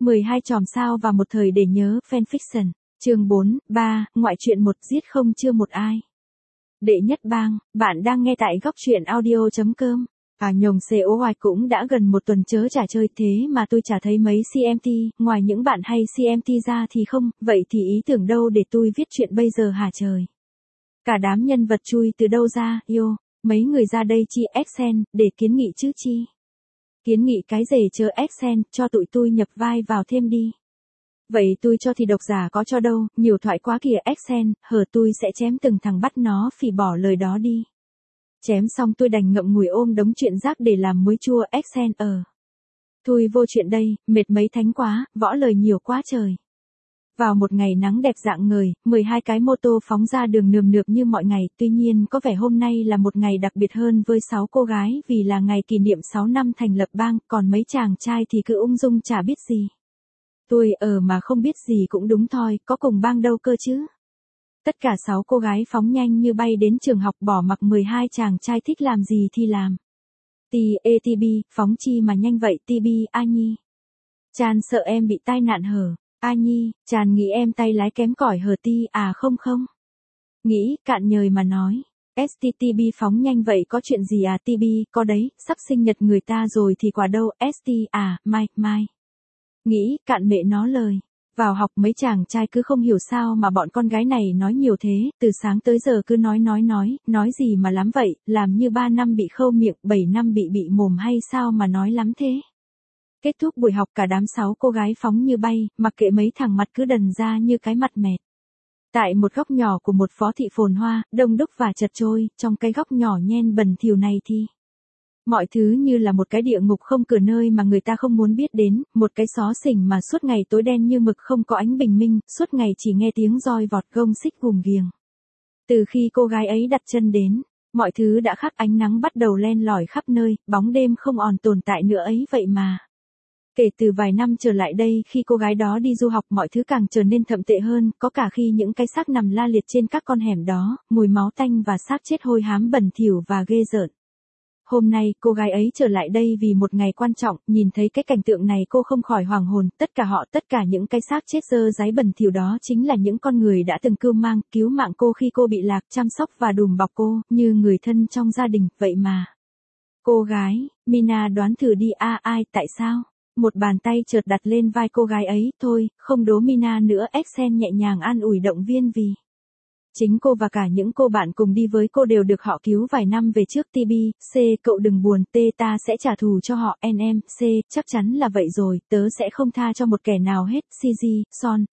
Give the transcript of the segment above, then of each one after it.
12 chòm sao và một thời để nhớ fanfiction. Chương 4, 3, ngoại truyện 1 giết không chưa một ai. Đệ nhất bang, bạn đang nghe tại góc truyện audio.com. Nhồng COY cũng đã gần một tuần chớ chả chơi thế mà tôi chả thấy mấy CMT, ngoài những bạn hay CMT ra thì không, vậy thì ý tưởng đâu để tôi viết chuyện bây giờ hả trời. Cả đám nhân vật chui từ đâu ra, yo, mấy người ra đây chi Excel, để kiến nghị chứ chi. Kiến nghị cái rể chớ Excel, cho tụi tôi nhập vai vào thêm đi. Vậy tôi cho thì độc giả có cho đâu, nhiều thoại quá kìa Excel, hở tôi sẽ chém từng thằng bắt nó phỉ bỏ lời đó đi. Chém xong tôi đành ngậm ngùi ôm đống chuyện rác để làm muối chua Excel Thôi vô chuyện đây, mệt mấy thánh quá, võ lời nhiều quá trời. Vào một ngày nắng đẹp rạng ngời, 12 cái mô tô phóng ra đường nườm nượp như mọi ngày, tuy nhiên có vẻ hôm nay là một ngày đặc biệt hơn với 6 cô gái vì là ngày kỷ niệm 6 năm thành lập bang, còn mấy chàng trai thì cứ ung dung chả biết gì. Tôi mà không biết gì cũng đúng thôi, có cùng bang đâu cơ chứ. Tất cả 6 cô gái phóng nhanh như bay đến trường học bỏ mặc 12 chàng trai thích làm gì thì làm. TB, phóng chi mà nhanh vậy TB, A Nhi. Chan sợ em bị tai nạn hở. A Nhi, Chan nghĩ em tay lái kém cỏi hở không. Nghĩ, cạn nhời mà nói. STTB phóng nhanh vậy có chuyện gì à TB, có đấy, sắp sinh nhật người ta rồi thì quả đâu, mai. Nghĩ, cạn mẹ nó lời. Vào học mấy chàng trai cứ không hiểu sao mà bọn con gái này nói nhiều thế, từ sáng tới giờ cứ nói gì mà lắm vậy, làm như 3 năm bị khâu miệng, 7 năm bị mồm hay sao mà nói lắm thế. Kết thúc buổi học cả đám 6 cô gái phóng như bay, mặc kệ mấy thằng mặt cứ đần ra như cái mặt mệt. Tại một góc nhỏ của một phó thị phồn hoa, đông đúc và chật chội, trong cái góc nhỏ nhen bẩn thỉu này thì mọi thứ như là một cái địa ngục không cửa nơi mà người ta không muốn biết đến, một cái xó xỉnh mà suốt ngày tối đen như mực không có ánh bình minh, suốt ngày chỉ nghe tiếng roi vọt gông xích gùng ghiềng. Từ khi cô gái ấy đặt chân đến, mọi thứ đã khác, ánh nắng bắt đầu len lỏi khắp nơi, bóng đêm không còn tồn tại nữa ấy vậy mà. Kể từ vài năm trở lại đây khi cô gái đó đi du học mọi thứ càng trở nên thậm tệ hơn, có cả khi những cái xác nằm la liệt trên các con hẻm đó, mùi máu tanh và xác chết hôi hám bẩn thỉu và ghê rợn. Hôm nay, cô gái ấy trở lại đây vì một ngày quan trọng, nhìn thấy cái cảnh tượng này cô không khỏi hoàng hồn, tất cả những cái xác chết dơ dáy bẩn thỉu đó chính là những con người đã từng cứu mạng cô khi cô bị lạc, chăm sóc và đùm bọc cô, như người thân trong gia đình, vậy mà. Cô gái, Mina đoán thử đi ai, tại sao? Một bàn tay chợt đặt lên vai cô gái ấy, thôi, không đố Mina nữa, Excel nhẹ nhàng an ủi động viên vì chính cô và cả những cô bạn cùng đi với cô đều được họ cứu vài năm về trước cậu đừng buồn, ta sẽ trả thù cho họ, chắc chắn là vậy rồi, tớ sẽ không tha cho một kẻ nào hết, son,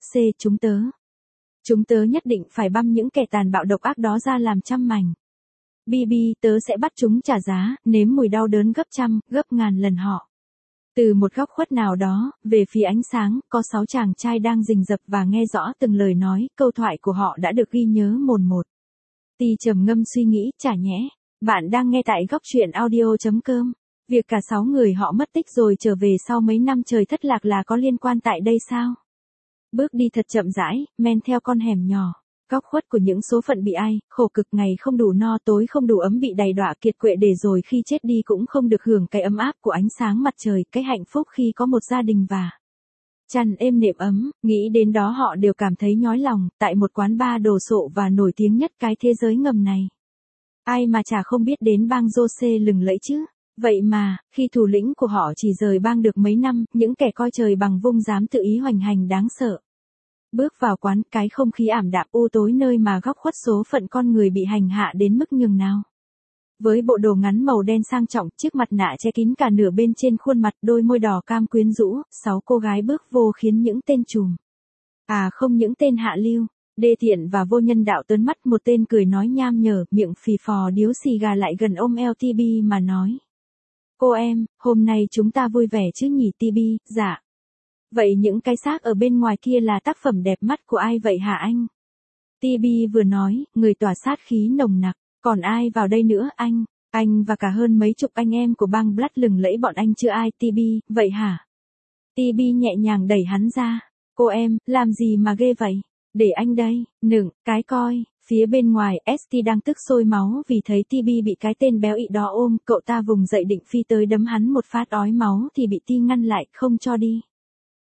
chúng tớ nhất định phải băm những kẻ tàn bạo độc ác đó ra làm trăm mảnh. Tớ sẽ bắt chúng trả giá, nếm mùi đau đớn gấp trăm, gấp ngàn lần họ. Từ một góc khuất nào đó, về phía ánh sáng, có 6 chàng trai đang rình rập và nghe rõ từng lời nói, câu thoại của họ đã được ghi nhớ mồn một. Trầm ngâm suy nghĩ, chả nhẽ. Bạn đang nghe tại góc truyện audio.com. Việc cả 6 người họ mất tích rồi trở về sau mấy năm trời thất lạc là có liên quan tại đây sao? Bước đi thật chậm rãi, men theo con hẻm nhỏ. Góc khuất của những số phận bị ai, khổ cực ngày không đủ no tối không đủ ấm bị đầy đọa kiệt quệ để rồi khi chết đi cũng không được hưởng cái ấm áp của ánh sáng mặt trời, cái hạnh phúc khi có một gia đình và chăn êm nệm ấm, nghĩ đến đó họ đều cảm thấy nhói lòng, tại một quán bar đồ sộ và nổi tiếng nhất cái thế giới ngầm này. Ai mà chả không biết đến bang Jose lừng lẫy chứ. Vậy mà, khi thủ lĩnh của họ chỉ rời bang được mấy năm, những kẻ coi trời bằng vung dám tự ý hoành hành đáng sợ. Bước vào quán, cái không khí ảm đạm u tối nơi mà góc khuất số phận con người bị hành hạ đến mức nhường nào. Với bộ đồ ngắn màu đen sang trọng, chiếc mặt nạ che kín cả nửa bên trên khuôn mặt, đôi môi đỏ cam quyến rũ, 6 cô gái bước vô khiến những tên trùm. Không những tên hạ lưu, đê tiện và vô nhân đạo tớn mắt, một tên cười nói nham nhở, miệng phì phò điếu xì gà lại gần ôm eo TB mà nói. Cô em, hôm nay chúng ta vui vẻ chứ nhỉ TB, dạ. Vậy những cái xác ở bên ngoài kia là tác phẩm đẹp mắt của ai vậy hả anh? TB vừa nói, người tỏa sát khí nồng nặc, còn ai vào đây nữa anh và cả hơn mấy chục anh em của bang Blood lừng lẫy bọn anh chưa ai TB, vậy hả? TB nhẹ nhàng đẩy hắn ra, cô em, làm gì mà ghê vậy? Để anh đây, nựng, cái coi, phía bên ngoài ST đang tức sôi máu vì thấy TB bị cái tên béo ị đó ôm, cậu ta vùng dậy định phi tới đấm hắn một phát ói máu thì bị T ngăn lại, không cho đi.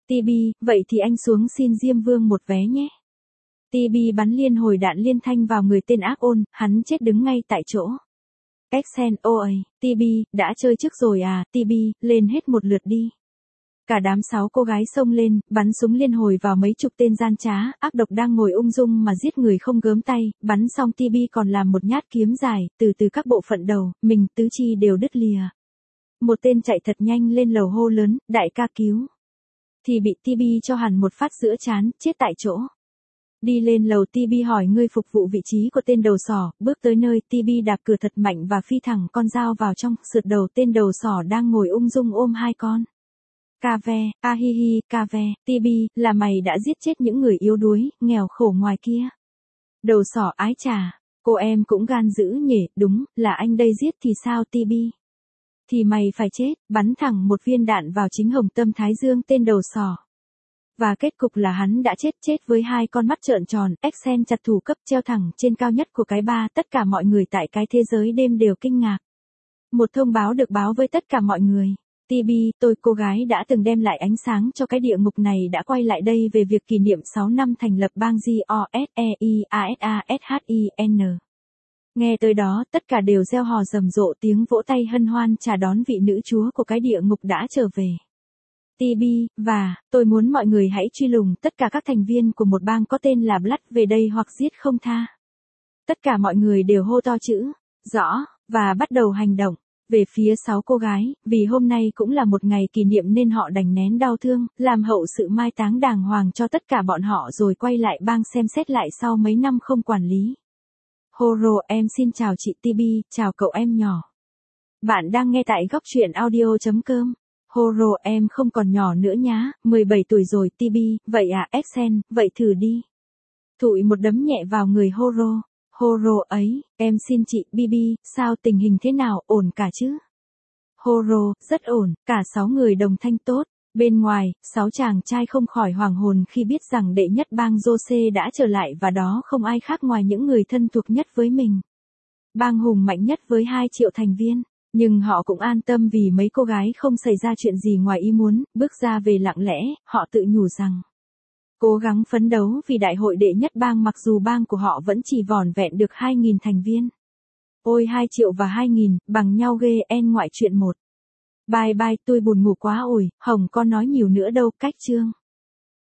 TB, vậy thì anh xuống xin Diêm Vương một vé nhé. TB bắn liên hồi đạn liên thanh vào người tên ác ôn, hắn chết đứng ngay tại chỗ. Exen, ôi, TB, đã chơi trước rồi à, TB, lên hết một lượt đi. Cả đám 6 cô gái xông lên, bắn súng liên hồi vào mấy chục tên gian trá, ác độc đang ngồi ung dung mà giết người không gớm tay, bắn xong TB còn làm một nhát kiếm dài, từ các bộ phận đầu, mình, tứ chi đều đứt lìa. Một tên chạy thật nhanh lên lầu hô lớn, đại ca cứu. Thì bị TB cho hẳn một phát giữa trán, chết tại chỗ. Đi lên lầu TB hỏi người phục vụ vị trí của tên đầu sỏ, bước tới nơi TB đạp cửa thật mạnh và phi thẳng con dao vào trong, sượt đầu tên đầu sỏ đang ngồi ung dung ôm 2 con. Cave, ahihi, Cave, TB, là mày đã giết chết những người yếu đuối, nghèo khổ ngoài kia. Đầu sỏ ái chà, cô em cũng gan dữ nhỉ, đúng, là anh đây giết thì sao TB? Thì mày phải chết, bắn thẳng một viên đạn vào chính hồng tâm thái dương tên đầu sỏ. Và kết cục là hắn đã chết với 2 con mắt trợn tròn, Exen chặt thủ cấp treo thẳng trên cao nhất của cái bar, tất cả mọi người tại cái thế giới đêm đều kinh ngạc. Một thông báo được báo với tất cả mọi người. TB, tôi cô gái đã từng đem lại ánh sáng cho cái địa ngục này đã quay lại đây về việc kỷ niệm 6 năm thành lập bang GOSEIASASHIN. Nghe tới đó, tất cả đều reo hò rầm rộ tiếng vỗ tay hân hoan chào đón vị nữ chúa của cái địa ngục đã trở về. TB, và, tôi muốn mọi người hãy truy lùng tất cả các thành viên của một bang có tên là Blood về đây hoặc giết không tha. Tất cả mọi người đều hô to chữ, rõ, và bắt đầu hành động. Về phía 6 cô gái, vì hôm nay cũng là một ngày kỷ niệm nên họ đành nén đau thương, làm hậu sự mai táng đàng hoàng cho tất cả bọn họ rồi quay lại bang xem xét lại sau mấy năm không quản lý. Horo, em xin chào chị TB, chào cậu em nhỏ. Bạn đang nghe tại góc truyện audio.com. Horo, em không còn nhỏ nữa nhá, 17 tuổi rồi TB, vậy à Exen, vậy thử đi. Thụi một đấm nhẹ vào người Horo. Horo ấy, em xin chị BB, sao tình hình thế nào, ổn cả chứ? Horo, rất ổn, cả 6 người đồng thanh tốt. Bên ngoài, 6 chàng trai không khỏi hoàng hồn khi biết rằng đệ nhất bang Jose đã trở lại và đó không ai khác ngoài những người thân thuộc nhất với mình. Bang hùng mạnh nhất với 2 triệu thành viên. Nhưng họ cũng an tâm vì mấy cô gái không xảy ra chuyện gì ngoài ý muốn, bước ra về lặng lẽ, họ tự nhủ rằng cố gắng phấn đấu vì đại hội đệ nhất bang mặc dù bang của họ vẫn chỉ vỏn vẹn được 2.000 thành viên. Ôi 2 triệu và 2.000, bằng nhau ghê en ngoại chuyện 1. Bye bye tôi buồn ngủ quá ổi, Hồng con nói nhiều nữa đâu cách chương.